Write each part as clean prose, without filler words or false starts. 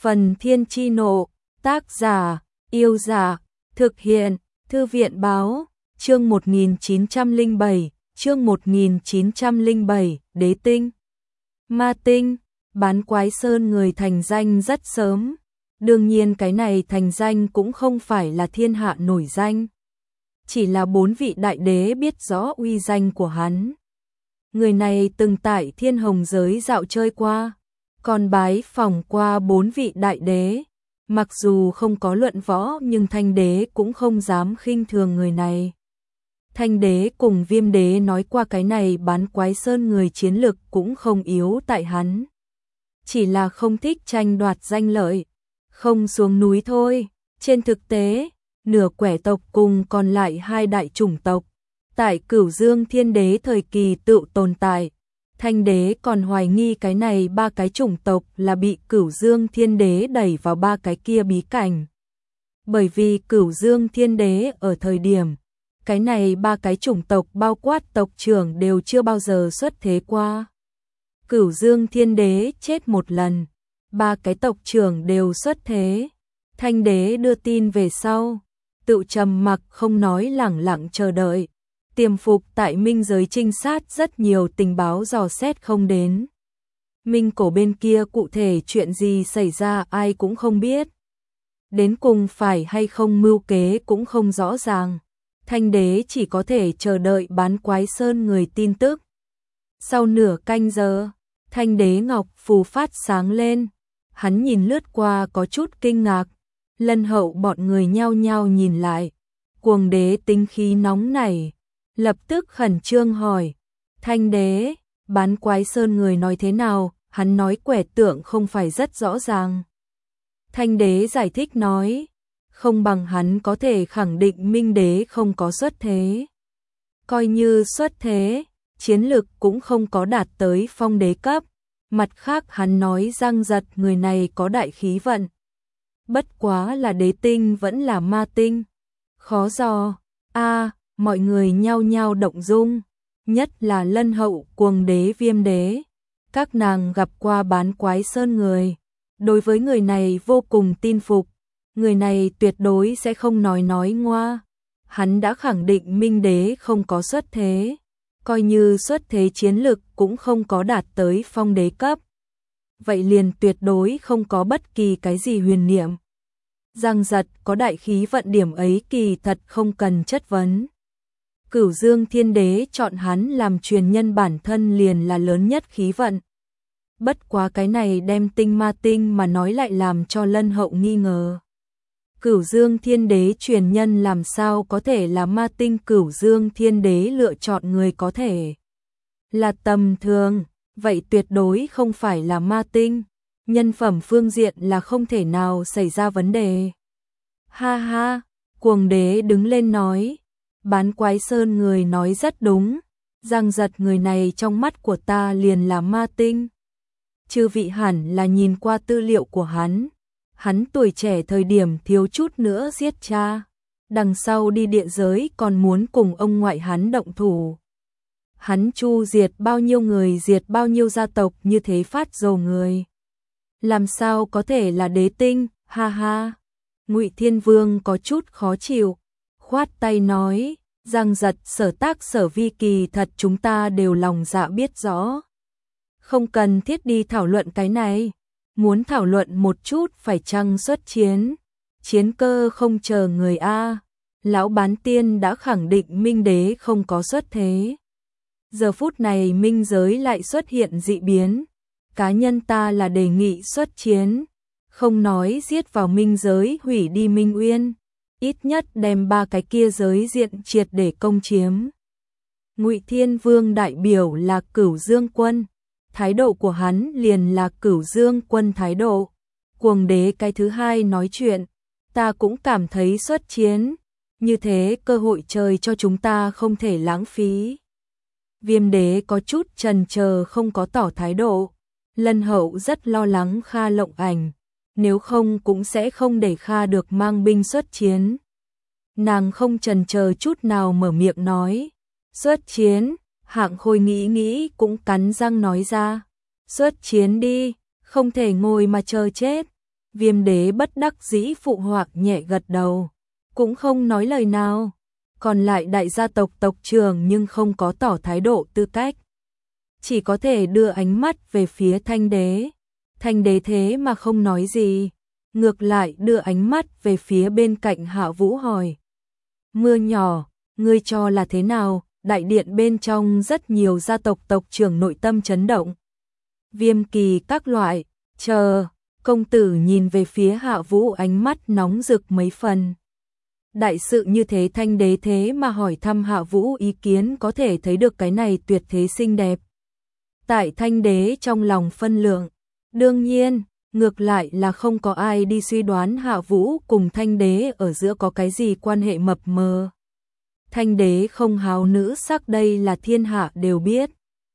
Phần Thiên Chi Nộ, tác giả, Yêu Dạ, thực hiện, Thư viện Báo, chương 1907, chương 1907, Đế Tinh. Ma Tinh, Bán Quái Sơn người thành danh rất sớm, đương nhiên cái này thành danh cũng không phải là thiên hạ nổi danh. Chỉ là 4 vị đại đế biết rõ uy danh của hắn. Người này từng tại Thiên Hồng giới dạo chơi qua, còn bái phỏng qua 4 vị đại đế. Mặc dù không có luận võ nhưng Thanh đế cũng không dám khinh thường người này. Thanh đế cùng Viêm đế nói qua cái này Bán Quái Sơn người chiến lực cũng không yếu tại hắn. Chỉ là không thích tranh đoạt danh lợi, không xuống núi thôi. Trên thực tế, nửa quẻ tộc cùng còn lại 2 đại chủng tộc, tại Cửu Dương Thiên Đế thời kỳ tự tồn tại. Thanh đế còn hoài nghi cái này 3 cái chủng tộc là bị Cửu Dương Thiên Đế đẩy vào 3 cái kia bí cảnh. Bởi vì Cửu Dương Thiên Đế ở thời điểm, cái này 3 cái chủng tộc bao quát tộc trưởng đều chưa bao giờ xuất thế qua. Cửu Dương Thiên Đế chết một lần, 3 cái tộc trưởng đều xuất thế. Thanh đế đưa tin về sau, tự trầm mặc không nói, lẳng lặng chờ đợi. Tiềm phục tại Minh giới trinh sát rất nhiều tình báo dò xét không đến. Minh cổ bên kia cụ thể chuyện gì xảy ra ai cũng không biết. Đến cùng phải hay không mưu kế cũng không rõ ràng. Thanh đế chỉ có thể chờ đợi Bán Quái Sơn người tin tức. Sau nửa canh giờ, Thanh đế ngọc phù phát sáng lên. Hắn nhìn lướt qua có chút kinh ngạc. Lân Hậu bọn người nhao nhao nhìn lại. Cuồng đế tính khí nóng nảy, lập tức khẩn trương hỏi: Thanh đế, Bán Quái Sơn người nói thế nào? Hắn nói quẻ tượng không phải rất rõ ràng. Thanh đế giải thích nói: không bằng hắn có thể khẳng định Minh đế không có xuất thế. Coi như xuất thế, chiến lực cũng không có đạt tới phong đế cấp. Mặt khác hắn nói Giang Giật người này có đại khí vận. Bất quá là đế tinh vẫn là ma tinh. Khó dò. Mọi người nhao nhao động dung. Nhất là Lân Hậu, Cuồng đế, Viêm đế. Các nàng gặp qua Bán Quái Sơn người. Đối với người này vô cùng tin phục. Người này tuyệt đối sẽ không nói ngoa. Hắn đã khẳng định Minh đế không có xuất thế. Coi như xuất thế chiến lực cũng không có đạt tới phong đế cấp. Vậy liền tuyệt đối không có bất kỳ cái gì huyền niệm. Giang Giật có đại khí vận điểm ấy kỳ thật không cần chất vấn. Cửu Dương Thiên Đế chọn hắn làm truyền nhân bản thân liền là lớn nhất khí vận. Bất quá cái này đem tinh ma tinh mà nói lại làm cho Lân Hậu nghi ngờ. Cửu Dương Thiên Đế truyền nhân làm sao có thể là ma tinh? Cửu Dương Thiên Đế lựa chọn người có thể là tầm thường, vậy tuyệt đối không phải là ma tinh. Nhân phẩm phương diện là không thể nào xảy ra vấn đề. Ha ha, Cuồng đế đứng lên nói: Bán Quái Sơn người nói rất đúng. Giang Giật người này trong mắt của ta liền là ma tinh. Chư vị hẳn là nhìn qua tư liệu của hắn. Hắn tuổi trẻ thời điểm thiếu chút nữa giết cha. Đằng sau đi địa giới còn muốn cùng ông ngoại hắn động thủ. Hắn chu diệt bao nhiêu người, diệt bao nhiêu gia tộc, như thế phát dầu người. Làm sao có thể là đế tinh? Ha ha. Ngụy Thiên Vương có chút khó chịu, khoát tay nói: Giang Giật sở tác sở vi kỳ thật chúng ta đều lòng dạ biết rõ. Không cần thiết đi thảo luận cái này. Muốn thảo luận một chút phải chăng xuất chiến. Chiến cơ không chờ người a. Lão Bán Tiên đã khẳng định Minh đế không có xuất thế. Giờ phút này Minh giới lại xuất hiện dị biến. Cá nhân ta là đề nghị xuất chiến. Không nói giết vào Minh giới hủy đi Minh Uyên. Ít nhất đem 3 cái kia giới diện triệt để công chiếm. Ngụy Thiên Vương đại biểu là Cửu Dương quân. Thái độ của hắn liền là Cửu Dương quân thái độ. Cuồng đế cái thứ hai nói chuyện: ta cũng cảm thấy xuất chiến. Như thế cơ hội trời cho chúng ta không thể lãng phí. Viêm đế có chút chần chờ không có tỏ thái độ. Lân Hậu rất lo lắng Kha Lộng Ảnh. Nếu không cũng sẽ không để Kha được mang binh xuất chiến. Nàng không chần chờ chút nào mở miệng nói: xuất chiến. Hạng Khôi nghĩ nghĩ cũng cắn răng nói ra: xuất chiến đi, không thể ngồi mà chờ chết. Viêm đế bất đắc dĩ phụ họa nhẹ gật đầu, cũng không nói lời nào. Còn lại đại gia tộc tộc trưởng nhưng không có tỏ thái độ tư cách. Chỉ có thể đưa ánh mắt về phía Thanh đế. Thanh đế thế mà không nói gì. Ngược lại đưa ánh mắt về phía bên cạnh Hạ Vũ hỏi. Mưa nhỏ, ngươi cho là thế nào? Đại điện bên trong rất nhiều gia tộc tộc trưởng nội tâm chấn động. Viêm kỳ các loại, chờ, công tử nhìn về phía Hạ Vũ ánh mắt nóng rực mấy phần. Đại sự như thế Thanh đế thế mà hỏi thăm Hạ Vũ ý kiến có thể thấy được cái này tuyệt thế xinh đẹp. Tại Thanh đế trong lòng phân lượng, đương nhiên, ngược lại là không có ai đi suy đoán Hạ Vũ cùng Thanh đế ở giữa có cái gì quan hệ mập mờ. Thanh đế không háo nữ sắc đây là thiên hạ đều biết.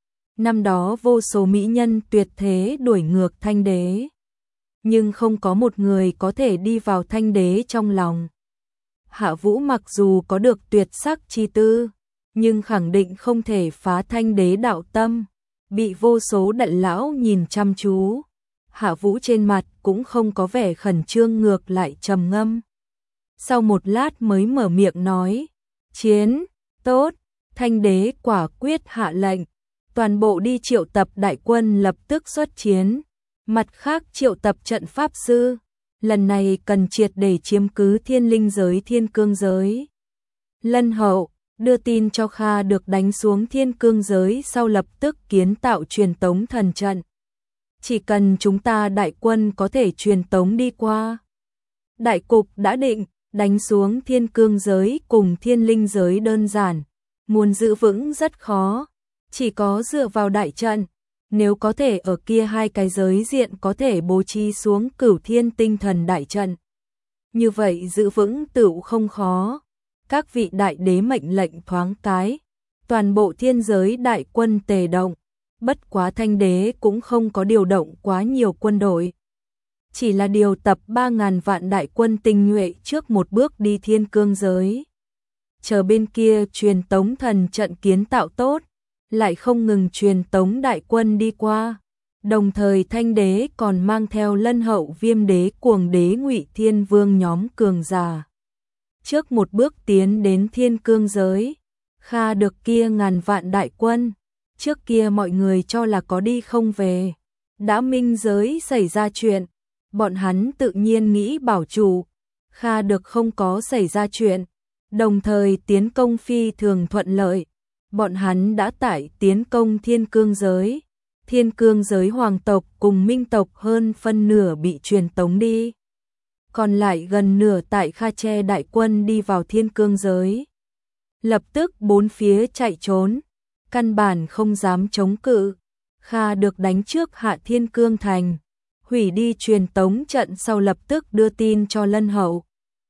Năm đó vô số mỹ nhân tuyệt thế đuổi ngược Thanh đế. Nhưng không có một người có thể đi vào Thanh đế trong lòng. Hạ Vũ mặc dù có được tuyệt sắc chi tư, nhưng khẳng định không thể phá Thanh đế đạo tâm. Bị vô số đại lão nhìn chăm chú. Hạ Vũ trên mặt cũng không có vẻ khẩn trương, ngược lại trầm ngâm. Sau một lát mới mở miệng nói. Chiến, tốt, Thanh đế quả quyết hạ lệnh. Toàn bộ đi triệu tập đại quân lập tức xuất chiến. Mặt khác triệu tập trận pháp sư. Lần này cần triệt để chiếm cứ thiên linh giới thiên cương giới. Lân hậu, đưa tin cho Kha được đánh xuống thiên cương giới sau lập tức kiến tạo truyền tống thần trận. Chỉ cần chúng ta đại quân có thể truyền tống đi qua. Đại cục đã định, đánh xuống thiên cương giới cùng thiên linh giới đơn giản. Muốn giữ vững rất khó, chỉ có dựa vào đại trận. Nếu có thể ở kia hai cái giới diện có thể bố trí xuống Cửu Thiên tinh thần đại trận. Như vậy giữ vững tựu không khó. Các vị đại đế mệnh lệnh thoáng cái. Toàn bộ thiên giới đại quân tề động. Bất quá Thanh đế cũng không có điều động quá nhiều quân đội. Chỉ là điều tập 3.000 vạn đại quân tinh nhuệ trước một bước đi thiên cương giới. Chờ bên kia truyền tống thần trận kiến tạo tốt. Lại không ngừng truyền tống đại quân đi qua. Đồng thời Thanh đế còn mang theo Lân hậu, Viêm đế, Cuồng đế, Ngụy Thiên vương nhóm cường giả. Trước một bước tiến đến thiên cương giới. Kha được kia ngàn vạn đại quân. Trước kia mọi người cho là có đi không về. Đã minh giới xảy ra chuyện. Bọn hắn tự nhiên nghĩ bảo chủ. Kha được không có xảy ra chuyện. Đồng thời tiến công phi thường thuận lợi. Bọn hắn đã tải tiến công thiên cương giới. Thiên cương giới hoàng tộc cùng minh tộc hơn phân nửa bị truyền tống đi. Còn lại gần nửa tại Kha che đại quân đi vào thiên cương giới. Lập tức bốn phía chạy trốn. Căn bản không dám chống cự. Kha được đánh trước hạ thiên cương thành. Hủy đi truyền tống trận sau lập tức đưa tin cho Lân hậu.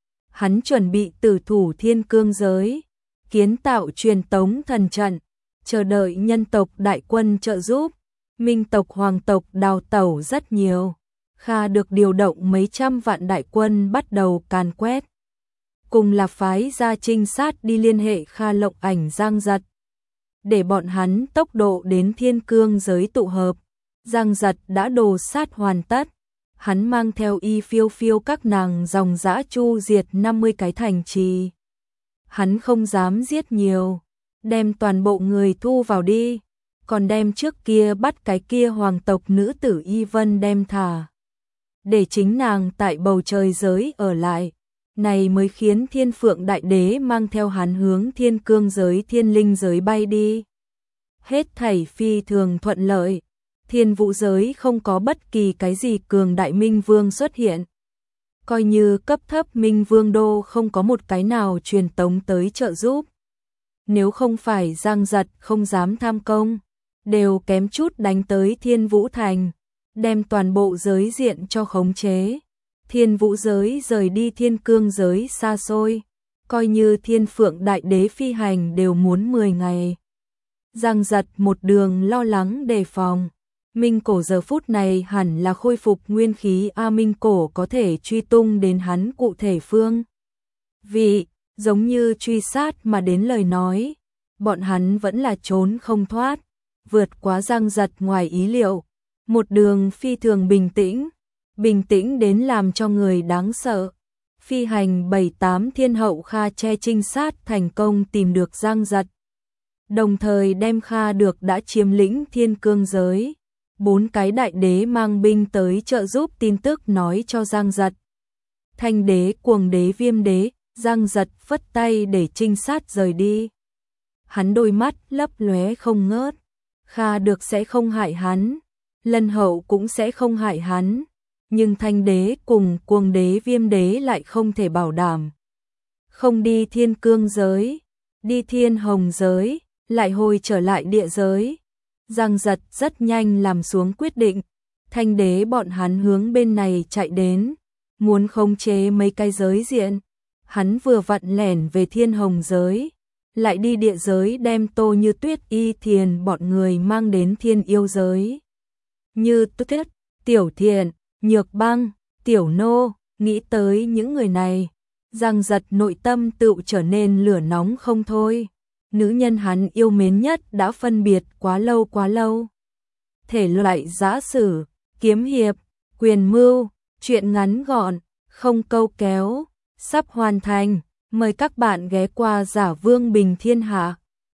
Hắn chuẩn bị tử thủ thiên cương giới. Kiến tạo truyền tống thần trận, chờ đợi nhân tộc đại quân trợ giúp. Minh tộc hoàng tộc đào tẩu rất nhiều. Kha được điều động mấy trăm vạn đại quân bắt đầu càn quét. Cùng là phái ra trinh sát đi liên hệ Kha Lộng Ảnh Giang Giật. Để bọn hắn tốc độ đến thiên cương giới tụ hợp. Giang Giật đã đồ sát hoàn tất. Hắn mang theo Y Phiêu Phiêu các nàng dòng dã chu diệt 50 cái thành trì. Hắn không dám giết nhiều, đem toàn bộ người thu vào đi, còn đem trước kia bắt cái kia hoàng tộc nữ tử Y Vân đem thả. Để chính nàng tại bầu trời giới ở lại, này mới khiến Thiên Phượng Đại Đế mang theo hắn hướng thiên cương giới thiên linh giới bay đi. Hết thảy phi thường thuận lợi, thiên vũ giới không có bất kỳ cái gì cường đại minh vương xuất hiện. Coi như cấp thấp minh vương đô không có một cái nào truyền tống tới trợ giúp. Nếu không phải Giang Giật không dám tham công, đều kém chút đánh tới Thiên Vũ Thành, đem toàn bộ giới diện cho khống chế. Thiên Vũ giới rời đi thiên cương giới xa xôi, coi như Thiên Phượng Đại Đế phi hành đều muốn 10 ngày. Giang Giật một đường lo lắng đề phòng. Minh cổ giờ phút này hẳn là khôi phục nguyên khí, Minh cổ có thể truy tung đến hắn cụ thể phương vị, giống như truy sát mà đến lời nói, bọn hắn vẫn là trốn không thoát. Vượt quá Giang Giật ngoài ý liệu, một đường phi thường bình tĩnh, bình tĩnh đến làm cho người đáng sợ. Phi hành 7-8 thiên hậu Kha Che trinh sát thành công tìm được Giang Giật. Đồng thời đem Kha được đã chiếm lĩnh thiên cương giới. 4 cái đại đế mang binh tới trợ giúp tin tức nói cho Giang Giật. Thanh đế, Cuồng đế, Viêm đế, Giang Giật phất tay để trinh sát rời đi. Hắn đôi mắt lấp lóe không ngớt. Kha được sẽ không hại hắn, Lân hậu cũng sẽ không hại hắn. Nhưng Thanh đế cùng Cuồng đế, Viêm đế lại không thể bảo đảm. Không đi thiên cương giới, đi thiên hồng giới, lại hồi trở lại địa giới. Giang Giật rất nhanh làm xuống quyết định. Thanh đế bọn hắn hướng bên này chạy đến, muốn khống chế mấy cái giới diện. Hắn vừa vặn lẻn về thiên hồng giới, lại đi địa giới đem Tô Như Tuyết, Y Thiền bọn người mang đến thiên yêu giới. Như Tuyết, Tiểu Thiện, Nhược Băng, Tiểu Nô, nghĩ tới những người này, Giang Giật nội tâm tự trở nên lửa nóng không thôi. Nữ nhân hắn yêu mến nhất đã phân biệt quá lâu. Thể loại giã sử, kiếm hiệp, quyền mưu, truyện ngắn gọn, không câu kéo, sắp hoàn thành. Mời các bạn ghé qua Giả Vương Bình Thiên Hạ.